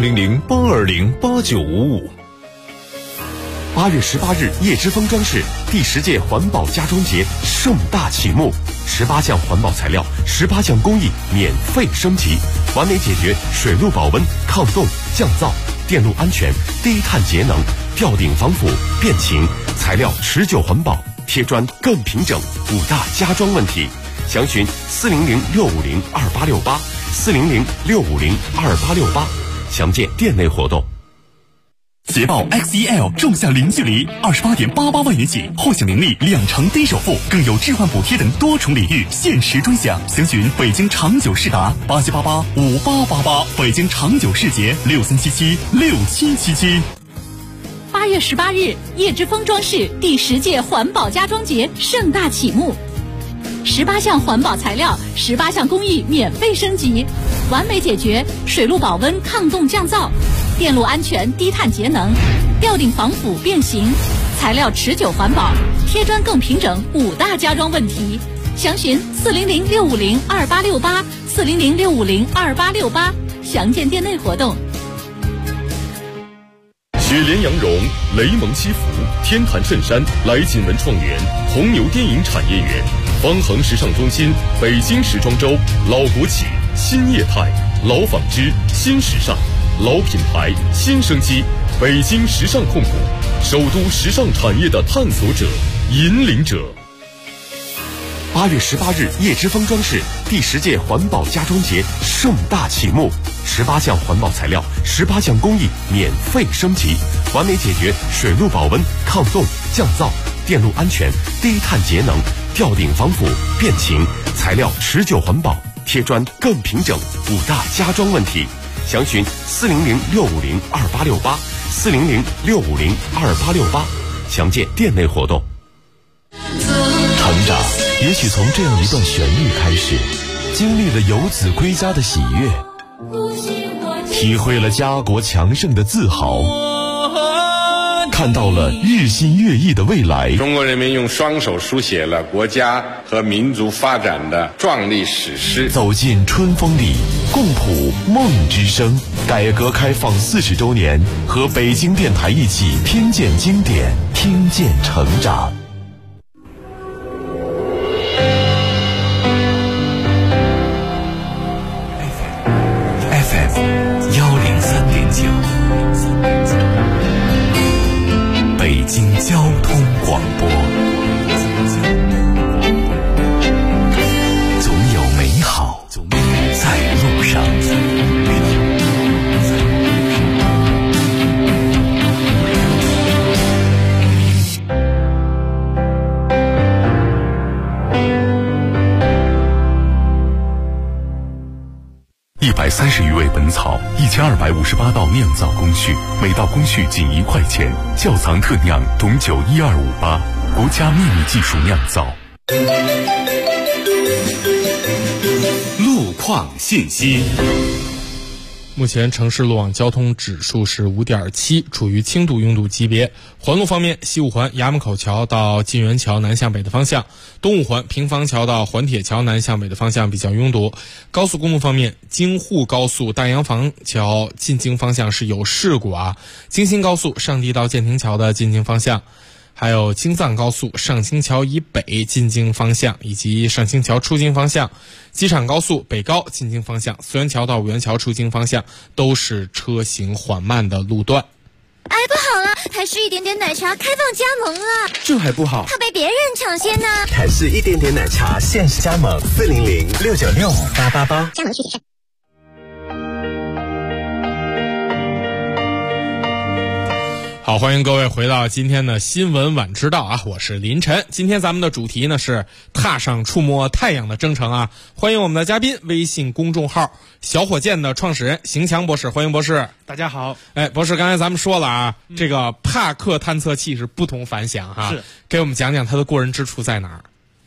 400-820-8955。8月18日，叶之峰装饰第10届环保家装节盛大启幕，18项环保材料、18项工艺免费升级，完美解决水路保温、抗冻、降噪、电路安全、低碳节能、吊顶防腐、变形、材料持久环保、贴砖更平整5大家装问题。详询400-650-2868 400-650-2868，详见店内活动。 捷豹 XEL 仲夏零距离，28.88万元起，获享零利2成低首付，更有置换补贴等多重礼遇，限时专享。详询北京长久世达87885888，北京长久世捷63776777。 8月18日，叶之峰装饰第10届环保家装节盛大启幕，18项环保材料、18项工艺免费升级，完美解决水路保温、抗冻降噪、电路安全、低碳节能、吊顶防腐变形、材料持久环保、贴砖更平整5大家装问题。详询400-650-2868 400-650-2868，详见店内活动。 雪莲羊绒、雷蒙西服、天坛衬衫、来锦文创园、红牛电影产业园、方恒时尚中心、北京时装周、老国企、新业态、老纺织、新时尚、老品牌新生机，北京时尚控股，首都时尚产业的探索者、引领者。 8月18日，叶之峰装饰第10届环保家装节盛大启幕，18项环保材料、18项工艺免费升级，完美解决水路保温、抗冻、降噪、电路安全、低碳节能、吊顶防腐、变形、材料持久环保、贴砖更平整5大家装问题。详询400-650-2868 400-650-2868，详见店内活动。成长也许从这样一段旋律开始，经历了游子归家的喜悦，体会了家国强盛的自豪，看到了日新月异的未来。 中国人民用双手书写了国家和民族发展的壮丽史诗。 走进春风里，共谱梦之声。改革开放40周年，和北京电台一起听见经典，听见成长。北京交通广播，总有美好在路上。130余味本草，1258道酿造工序，每道工序仅1块钱。窖藏特酿董酒12588，国家秘密技术酿造。路况信息。 目前城市路网交通指数是5.7，处于轻度拥堵级别。环路方面，西五环衙门口桥到晋源桥南向北的方向，东五环平房桥到环铁桥南向北的方向比较拥堵。高速公路方面，京沪高速大洋房桥进京方向是有事故啊，京新高速上地到建亭桥的进京方向，还有京藏高速上清桥以北进京方向以及上清桥出京方向，机场高速北高进京方向，四元桥到五元桥出京方向都是车行缓慢的路段。 哎，不好了，台式一点点奶茶开放加盟了， 这还不好， 怕被别人抢先呢。 台式一点点奶茶限时加盟400-696-5888， 加盟具体上。 好，欢迎各位回到今天的新闻晚知道啊，我是林晨。今天咱们的主题呢是踏上触摸太阳的征程啊，欢迎我们的嘉宾，微信公众号小火箭的创始人邢强博士，欢迎博士。 大家好。 哎，博士，刚才咱们说了啊，这个帕克探测器是不同凡响哈， 是， 给我们讲讲它的过人之处在哪儿？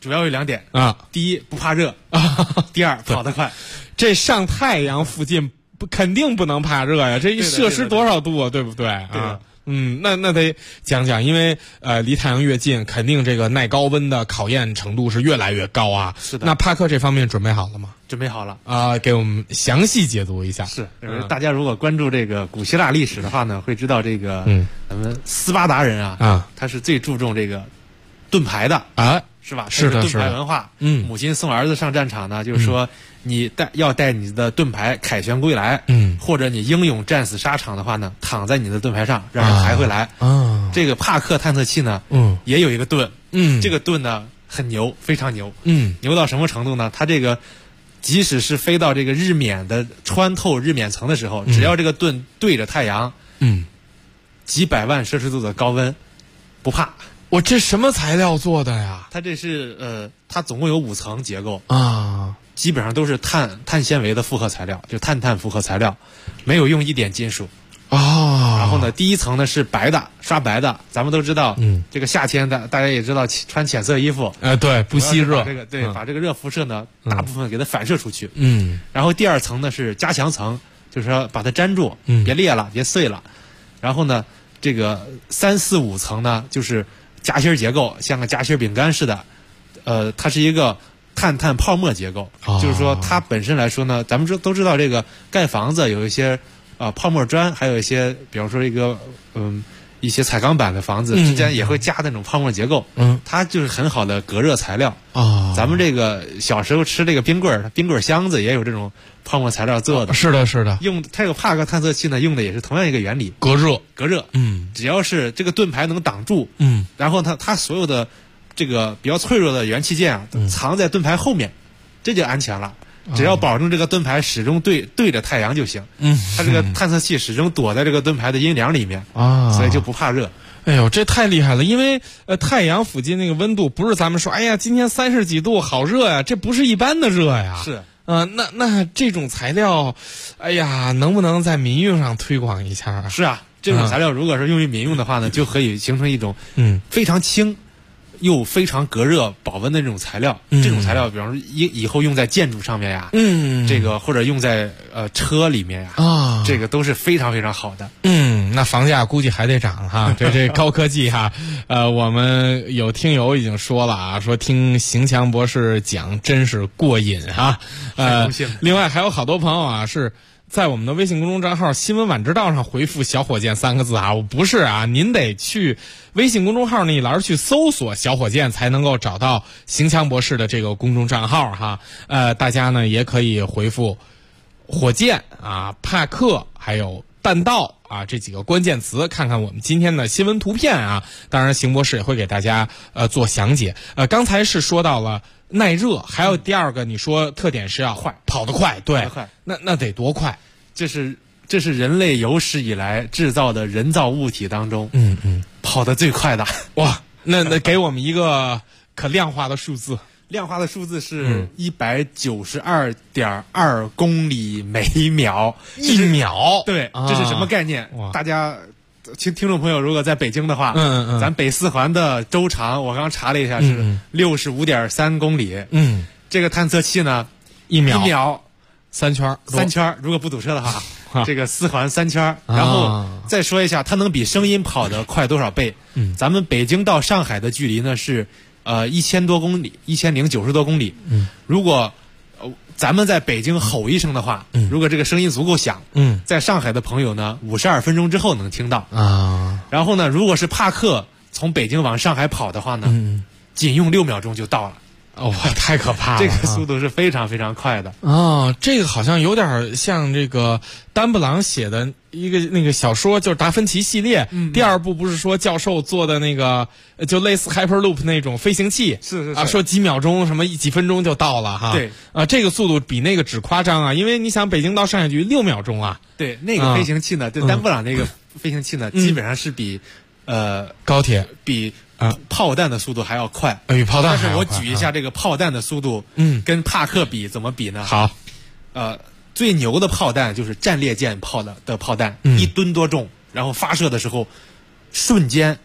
主要有2点啊， 第一不怕热第二跑得快。 这上太阳附近肯定不能怕热呀，这摄氏多少度啊，对不对啊？那得讲讲，因为离太阳越近，肯定这个耐高温的考验程度是越来越高啊。 是的。 那帕克这方面准备好了吗？ 准备好了啊，给我们详细解读一下。 是，大家如果关注这个古希腊历史的话呢，会知道这个咱们斯巴达人啊，他是最注重这个盾牌的啊， 是吧？ 是的， 盾牌文化。母亲送儿子上战场呢，就是说你要带你的盾牌凯旋归来，或者你英勇战死沙场的话呢，躺在你的盾牌上，让人抬回来。这个帕克探测器呢，也有一个盾，这个盾呢很牛，非常牛，牛到什么程度呢？它这个即使是飞到这个日冕的穿透日冕层的时候，只要这个盾对着太阳，几百万摄氏度的高温，不怕。 我这什么材料做的呀？ 它这是它总共有5层结构啊， 基本上都是碳纤维的复合材料，就碳复合材料，没有用一点金属。然后呢，第一层呢是白的，刷白的。咱们都知道，这个夏天大家也知道穿浅色衣服， 对，不吸热。 把这个热辐射呢，大部分给它反射出去。 然后第2层呢是加强层，就是说把它粘住，别裂了，别碎了。然后呢，这个3、4、5层呢就是夹心结构，像个夹心饼干似的。它是一个碳泡沫结构，就是说它本身来说呢，咱们都知道这个盖房子有一些泡沫砖，还有一些比方说一些彩钢板的房子之间也会加那种泡沫结构，它就是很好的隔热材料。咱们这个小时候吃这个冰棍箱子也有这种泡沫材料做的。 是的，是的。 用它这个帕克探测器呢，用的也是同样一个原理， 隔热。 只要是这个盾牌能挡住，然后它所有的这个比较脆弱的元器件啊，藏在盾牌后面，这就安全了。只要保证这个盾牌始终对着太阳就行。它这个探测器始终躲在这个盾牌的阴凉里面所以就不怕热。 哎呦，这太厉害了！因为太阳附近那个温度不是咱们说，哎呀，今天30几度，好热呀，这不是一般的热呀。 是。 那这种材料，哎呀，能不能在民用上推广一下啊？ 是啊，这种材料如果是用于民用的话呢，就可以形成一种非常轻又非常隔热保温的这种材料。这种材料比方说以后用在建筑上面呀，这个或者用在车里面呀，这个都是非常非常好的。 那房价估计还得涨哈，这高科技哈。我们有听友已经说了啊，说听邢强博士讲真是过瘾哈。另外还有好多朋友啊是在我们的微信公众账号新闻晚知道上回复小伙箭3个字啊，我不是啊，您得去微信公众号那一栏去搜索小伙箭才能够找到邢强博士的这个公众账号哈。大家呢也可以回复火箭啊、帕克还有弹道啊这几个关键词，看看我们今天的新闻图片啊。当然邢博士也会给大家做详解。刚才是说到了耐热，还有第2个你说特点是要快，跑得快。对，那得多快？ 这是人类有史以来制造的人造物体当中跑得最快的。 哇，那给我们一个可量化的数字。 量化的数字是192.2公里每秒 ，1秒。 对，这是什么概念？大家听众朋友如果在北京的话，咱北4环的周长我刚查了一下是65.3公里。这个探测器呢 ，1 秒 3圈， 如果不堵车的话，这个4环3圈。然后再说一下，它能比声音跑得快多少倍？咱们北京到上海的距离呢是1000多公里，1090多公里。如果咱们在北京吼一声的话，如果这个声音足够响，在上海的朋友呢，52分钟之后能听到啊。然后呢，如果是帕克从北京往上海跑的话呢，仅用6秒钟就到了。 太可怕了！ 这个速度是非常非常快的。 这个好像有点像这个丹布朗写的那个小说，就是达芬奇系列。第2部不是说教授做的那个，就类似 Hyperloop 那种飞行器， 是啊，说几秒钟什么几分钟就到了哈。 对这个速度比那个只夸张啊，因为你想北京到上海距6秒钟啊。 对，那个飞行器呢，就丹布朗那个飞行器呢，基本上是比高铁比炮弹的速度还要快。 比炮弹还要快。 但是我举一下这个炮弹的速度，跟帕克比怎么比呢？ 好， 最牛的炮弹就是战列舰的炮弹，1吨多重，然后发射的时候瞬间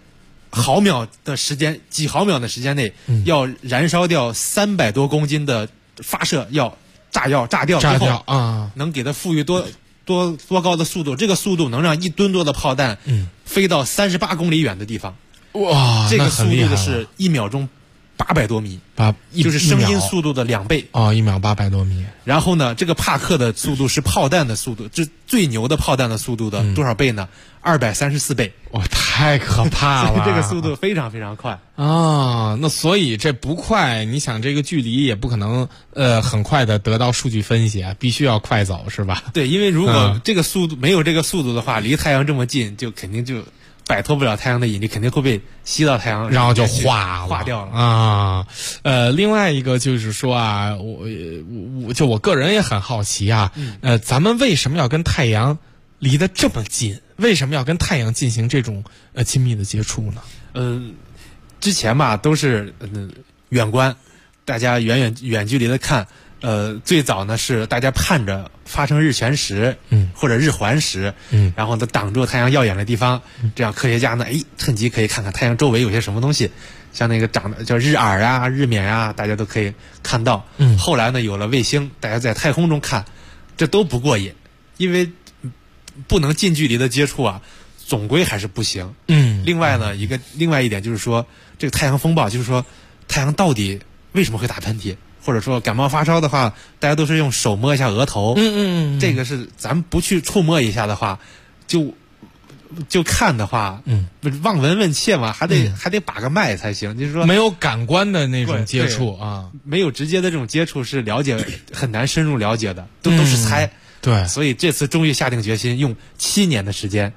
毫秒的时间，几毫秒的时间内，要燃烧掉300多公斤的发射炸掉之后啊， 能给它赋予多高的速度？这个速度能让1吨多的炮弹飞到38公里远的地方。 哇， 这个速度是1秒钟800多米，就是声音速度的2倍。 哦，1秒800多米。 然后呢，这个帕克的速度是炮弹的速度，这最牛的炮弹的速度的多少倍呢？234倍。 哇，太可怕了！ 这个速度非常非常快啊。那所以这不快，你想这个距离也不可能很快的得到数据分析啊，必须要快走是吧？ 对，因为如果这个速度没有这个速度的话，离太阳这么近，就肯定就摆脱不了太阳的引力，肯定会被吸到太阳， 然后就化掉了啊。另外一个就是说啊，我个人也很好奇啊，咱们为什么要跟太阳离得这么近？为什么要跟太阳进行这种亲密的接触呢？ 之前吧都是远观，大家远距离的看。最早呢是大家盼着发生日全食，或者日环食，然后呢挡住太阳耀眼的地方，这样科学家呢，趁机可以看看太阳周围有些什么东西，像那个长的叫日珥啊、日冕啊，大家都可以看到。后来呢有了卫星，大家在太空中看，这都不过瘾，因为不能近距离的接触啊，总归还是不行。另外一点就是说，这个太阳风暴，就是说太阳到底为什么会打喷嚏？或者说感冒发烧的话，大家都是用手摸一下额头，这个是咱不去触摸一下的话，就看的话，望闻问切嘛，还得把个脉才行。就是说没有感官的那种接触啊， 没有直接的这种接触是了解很难深入了解的，都是猜。 对， 所以这次终于下定决心，用7年的时间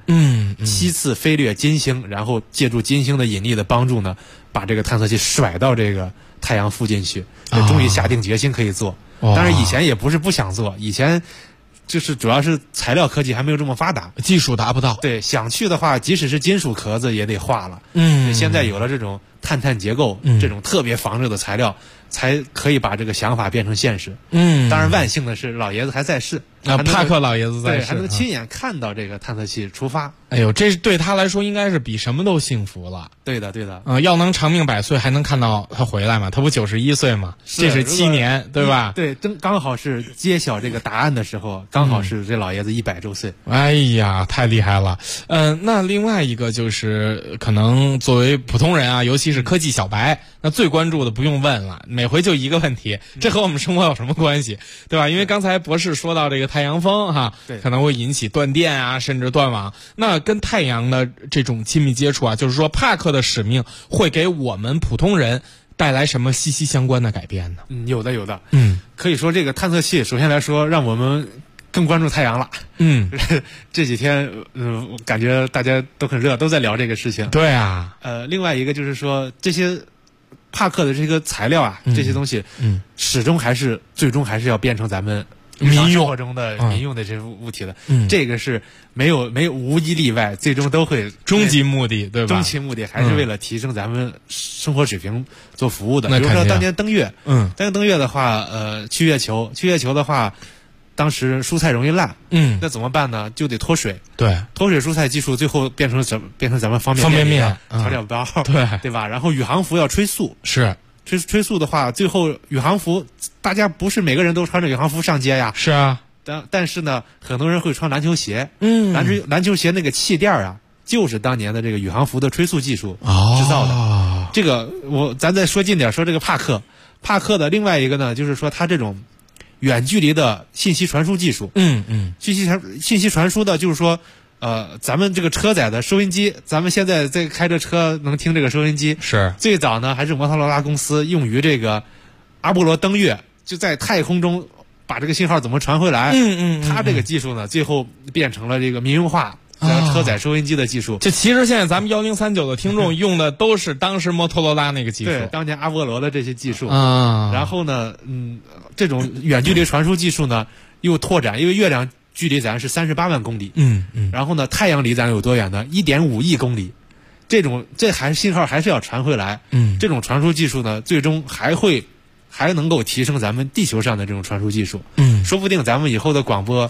，7次飞掠金星，然后借助金星的引力的帮助呢，把这个探测器甩到这个太阳附近去，终于下定决心可以做。当然以前也不是不想做，以前就是主要是材料科技还没有这么发达， 技术达不到。 对，想去的话，即使是金属壳子也得化了。现在有了这种碳结构，这种特别防热的材料，才可以把这个想法变成现实。当然万幸的是，老爷子还在世。 帕克老爷子在世， 还能亲眼看到这个探测器出发。 哎呦，这对他来说应该是比什么都幸福了。 对的。 要能长命百岁，还能看到他回来嘛？他不91岁嘛？这是7年，对吧？ 对，刚好是揭晓这个答案的时候，刚好是这老爷子100周岁。 哎呀，太厉害了。那另外一个就是可能作为普通人啊，尤其是科技小白，那最关注的不用问了，每回就一个问题，这和我们生活有什么关系，对吧？因为刚才博士说到这个太阳风哈，可能会引起断电啊，甚至断网。那跟太阳的这种亲密接触啊，就是说帕克的使命会给我们普通人带来什么息息相关的改变呢？ 有的。可以说这个探测器首先来说，让我们更关注太阳了。这几天我感觉大家都很热，都在聊这个事情。 对啊。 另外一个就是说，这些帕克的这个材料啊，这些东西，始终最终还是要变成咱们日常生活中的民用的这些物体的。这个是没有无一例外，最终都会终极目的，对吧？ 终极目的还是为了提升咱们生活水平做服务的。比如说当年登月，的话，去月球的话，当时蔬菜容易烂，那怎么办呢？就得脱水。 对， 脱水蔬菜技术最后变成咱们方便面、调料包，对吧？然后宇航服要吹塑， 是吹塑的话，最后宇航服大家不是每个人都穿着宇航服上街呀。 是啊， 但是呢，很多人会穿篮球鞋。篮球鞋那个气垫啊，就是当年的这个宇航服的吹塑技术制造的。这个咱再说近点，说这个帕克的另外一个呢，就是说它这种远距离的信息传输技术。信息传输的，就是说，咱们这个车载的收音机，咱们现在在开着车能听这个收音机。 是最早呢，还是摩托罗拉公司用于这个阿波罗登月，就在太空中把这个信号怎么传回来。它这个技术呢，最后变成了这个民用化。车载收音机的技术， 这其实现在咱们1039的听众用的都是当时摩托罗拉那个技术， 对，当年阿波罗的这些技术啊。然后呢，这种远距离传输技术呢又拓展，因为月亮距离咱是38万公里，然后呢，太阳离咱有多远呢？1.5亿公里，这信号还是要传回来，这种传输技术呢，最终还能够提升咱们地球上的这种传输技术，说不定咱们以后的广播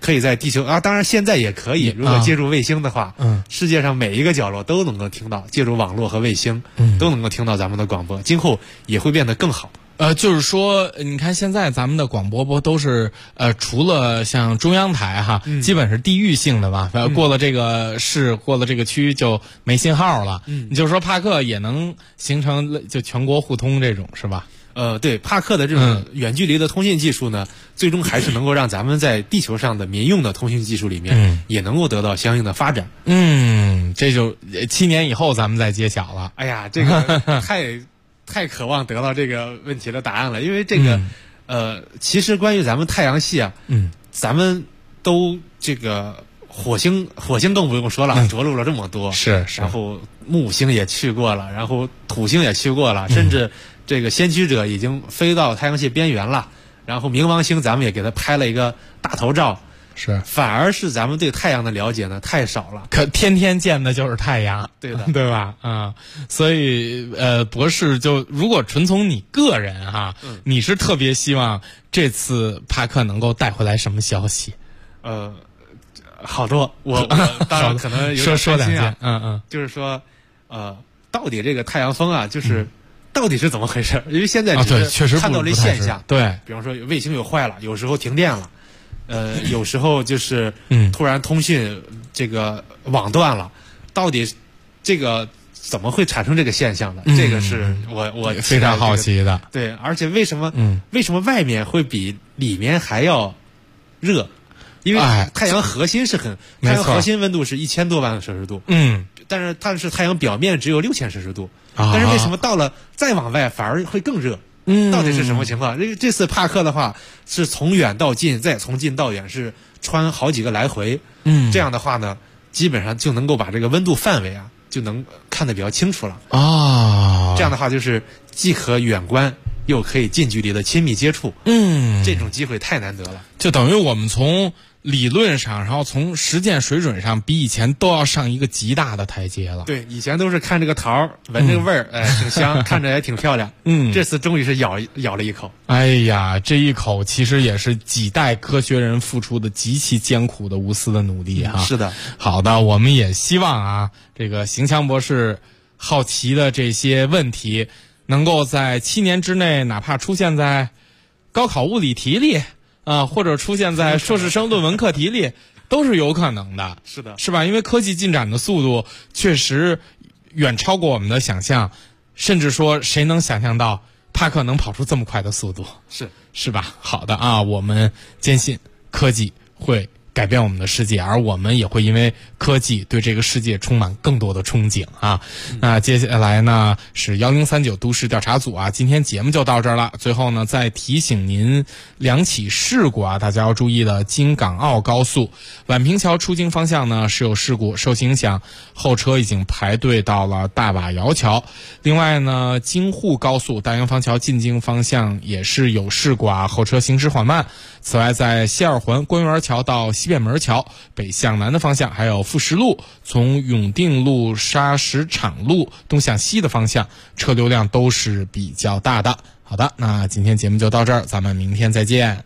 可以在地球当然现在也可以，如果借助卫星的话，世界上每一个角落都能够听到，借助网络和卫星，都能够听到咱们的广播，今后也会变得更好。 就是说，你看现在咱们的广播不都是除了像中央台哈，基本是地域性的吧，过了这个市，过了这个区就没信号了。你就说帕克也能形成就全国互通这种是吧？ 对，帕克的这种远距离的通信技术呢，最终还是能够让咱们在地球上的民用的通信技术里面，也能够得到相应的发展。 这就7年以后咱们再揭晓了。 哎呀，这个太渴望得到这个问题的答案了，因为这个其实关于咱们太阳系啊，咱们都这个火星更不用说了，着陆了这么多， 是， 然后木星也去过了，然后土星也去过了，甚至这个先驱者已经飞到太阳系边缘了，然后冥王星咱们也给它拍了一个大头照。 是， 反而是咱们对太阳的了解呢太少了， 可天天见的就是太阳， 对的， 对吧？所以博士就如果纯从你个人哈，你是特别希望这次帕克能够带回来什么消息？ 好多，我当然可能有点说担心啊， 两件， 就是说到底这个太阳风啊，就是到底是怎么回事？因为现在只是看到了现象， 对， 比方说卫星有坏了，有时候停电了。有时候就是突然通讯这个网断了，到底这个怎么会产生这个现象的？这个是我非常好奇的。 对，而且为什么外面会比里面还要热？因为太阳核心是太阳核心温度是1000多万摄氏度，但是太阳表面只有6000摄氏度，但是为什么到了再往外反而会更热？到底是什么情况？这次帕克的话是从远到近，再从近到远，是穿好几个来回。这样的话呢，基本上就能够把这个温度范围啊，就能看得比较清楚了。这样的话就是既可远观，又可以近距离的亲密接触。这种机会太难得了。 就等于我们从理论上，然后从实践水准上，比以前都要上一个极大的台阶了。 对，以前都是看这个桃，闻这个味儿，挺香，看着也挺漂亮。这次终于是咬了一口。 哎呀，这一口其实也是几代科学人付出的极其艰苦的无私的努力哈。 是的。 好的，我们也希望啊，这个邢强博士好奇的这些问题，能够在7年之内，哪怕出现在高考物理题里。或者出现在硕士生论文课题里，都是有可能的。 是的， 是吧？因为科技进展的速度确实远超过我们的想象，甚至说谁能想象到帕克能跑出这么快的速度？是吧？好的啊，我们坚信科技会改变我们的世界，而我们也会因为科技对这个世界充满更多的憧憬啊。那接下来呢是1039都市调查组啊，今天节目就到这儿了。最后呢再提醒您2起事故啊，大家要注意的。京港澳高速宛平桥出京方向呢是有事故，受影响后车已经排队到了大瓦窑桥。另外呢京沪高速大营坊桥进京方向也是有事故啊，后车行驶缓慢。此外在西二环官园桥到西便门桥北向南的方向，还有富石路从永定路砂石场路东向西的方向，车流量都是比较大的。好的，那今天节目就到这儿，咱们明天再见。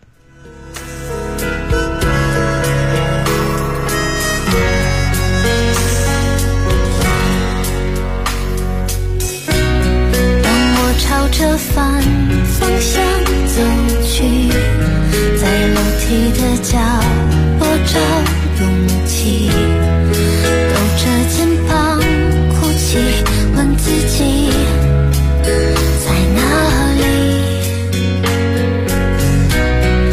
当我朝着反方向走去，在楼梯的角落找勇气，抖着肩膀哭泣，问自己在哪里。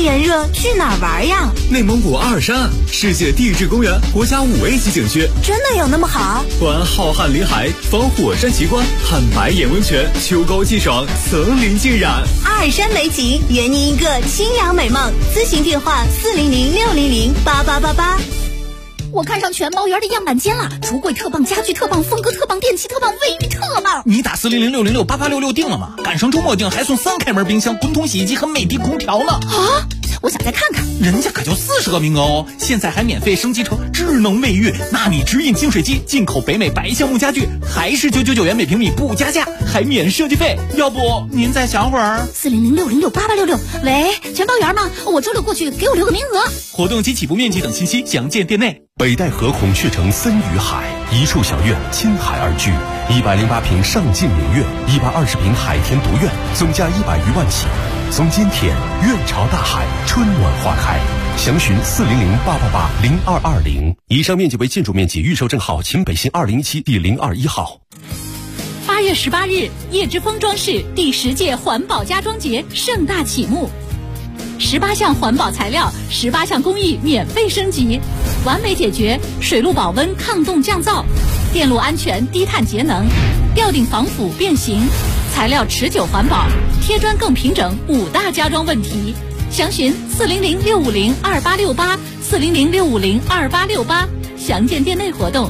炎热，去哪儿玩呀？ 内蒙古阿尔山，世界地质公园国家5A级景区， 真的有那么好？ 观浩瀚林海，访火山奇观，看白眼温泉，秋高气爽，层林尽染。 阿尔山美景，圆您一个清凉美梦。咨询电话400-600-8888。 我看上全毛园的样板间了，橱柜特棒，家具特棒，风格特棒，电器特棒，卫浴特棒。 你打400-606-8866订了吗？赶上周末订还送3开门冰箱、滚筒洗衣机和美的空调呢。 啊！我想再看看， 人家可就40个名额哦！现在还免费升级成智能卫浴，纳米直饮净水机，进口北美白橡木家具，还是999元每平米不加价，还免设计费。要不您再想会儿 ？400-606-8866。喂，全包园吗？我周六过去，给我留个名额。 活动及起步面积等信息详见店内。 北戴河孔雀城森与海，一处小院亲海而居，108平上镜明月，120平海天独院，总价100余万起。从今天院朝大海，春暖花开。详询400-888-0220。以上面积为建筑面积，预售证号秦北新2017第021号。 8月18日，叶之峰装饰第10届环保家装节盛大启幕。18项环保材料，18项工艺免费升级，完美解决水路保温、抗冻降噪、电路安全、低碳节能、吊顶防腐变形、材料持久环保、贴砖更平整5大家装问题。详询400-650-2868 400-650-2868，详见店内活动。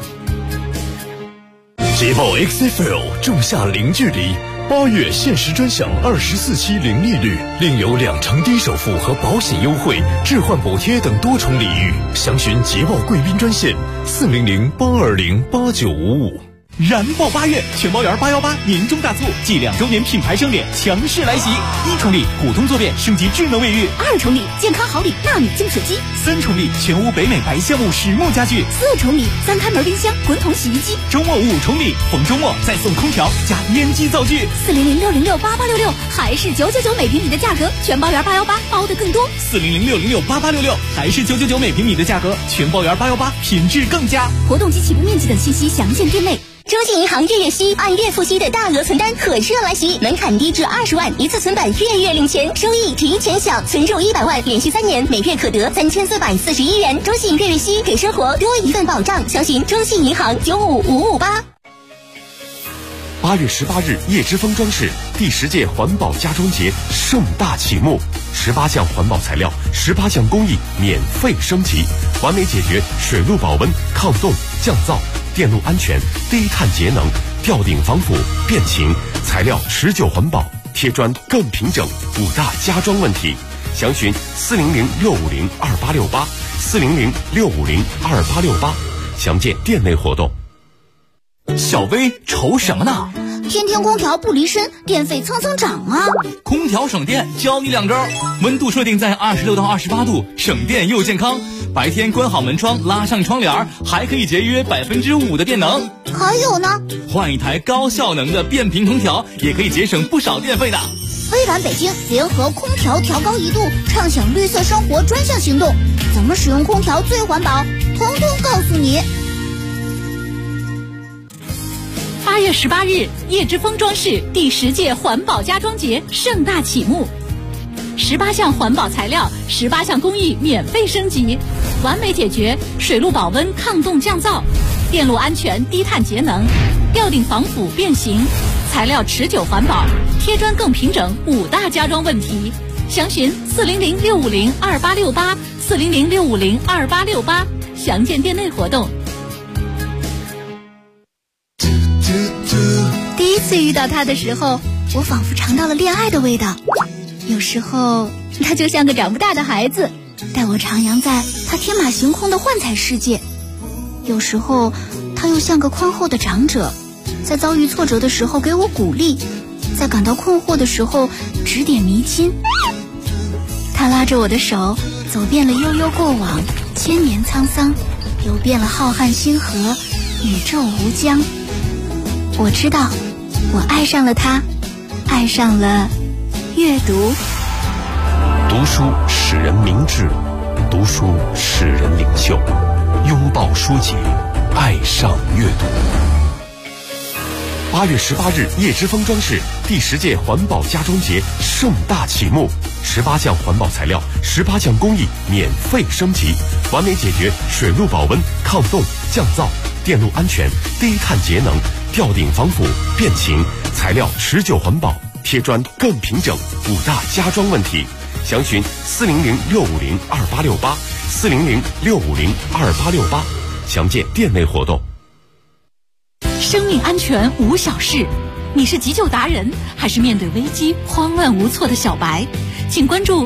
捷豹 XFL 仲夏零距离，8月限时专享24期零利率，另有2成低首付和保险优惠、置换补贴等多重礼遇。详询捷豹贵宾专线400-820-8955。 燃爆8月，全包园818年终大促暨2周年品牌盛典强势来袭！1重礼普通坐便升级智能卫浴 ，2重礼健康好礼纳米净水机 ，3重礼全屋北美白橡木实木家具 ，4重礼3开门冰箱、滚筒洗衣机。 周末5重礼，逢周末再送空调加烟机灶具。 400-606-8866，还是999每平米的价格，全包园818包的更多。 400-606-8866，还是999每平米的价格，全包园818品质更佳。 活动及起步面积等信息详见店内。 中信银行月月息按月付息的大额存单可热来袭，门槛低至20万，一次存版月月领钱，收益提前享，存入100万，连续3年，每月可得3441元。中信月月息给生活多一份保障，详询中信银行95558。 8月18日，叶之峰装饰第10届环保家装节盛大启幕，18项环保材料，18项工艺免费升级，完美解决水路保温、抗冻、降噪、电路安全、低碳节能、吊顶防腐变形、材料持久环保、贴砖更平整5大家装问题。详询400-650-2868 400-650-2868，详见店内活动。 小薇愁什么呢？ 天天空调不离身，电费蹭蹭涨啊！ 空调省电，教你2招：温度设定在26到28度，省电又健康；白天关好门窗，拉上窗帘，还可以节约5%的电能。 还有呢， 换一台高效能的变频空调，也可以节省不少电费的。 微软北京联合空调调高1度，畅享绿色生活专项行动，怎么使用空调最环保，统统告诉你。 8月18日，叶之峰装饰第10届环保家装节盛大启幕。18项环保材料，18项工艺免费升级，完美解决水路保温、抗冻降噪、电路安全、低碳节能、吊顶防腐变形、材料持久环保、贴砖更平整5大家装问题。详询400-650-2868 400-650-2868，详见店内活动。 第一次遇到他的时候，我仿佛尝到了恋爱的味道。有时候他就像个长不大的孩子，带我徜徉在他天马行空的幻彩世界；有时候他又像个宽厚的长者，在遭遇挫折的时候给我鼓励，在感到困惑的时候指点迷津。他拉着我的手，走遍了悠悠过往，千年沧桑，游遍了浩瀚星河，宇宙无疆。我知道，我爱上了他，爱上了阅读。 读书使人明智，读书使人领袖，拥抱书籍，爱上阅读。 8月18日，叶之峰装饰第10届环保家装节盛大启幕，18项环保材料，18项工艺免费升级，完美解决水路保温、抗冻、降噪、电路安全、低碳节能、吊顶防腐、变形、材料持久环保、贴砖更平整5大家装问题。详询400-650-2868，400-650-2868，详见店内活动。 生命安全无小事，你是急救达人，还是面对危机慌乱无措的小白？请关注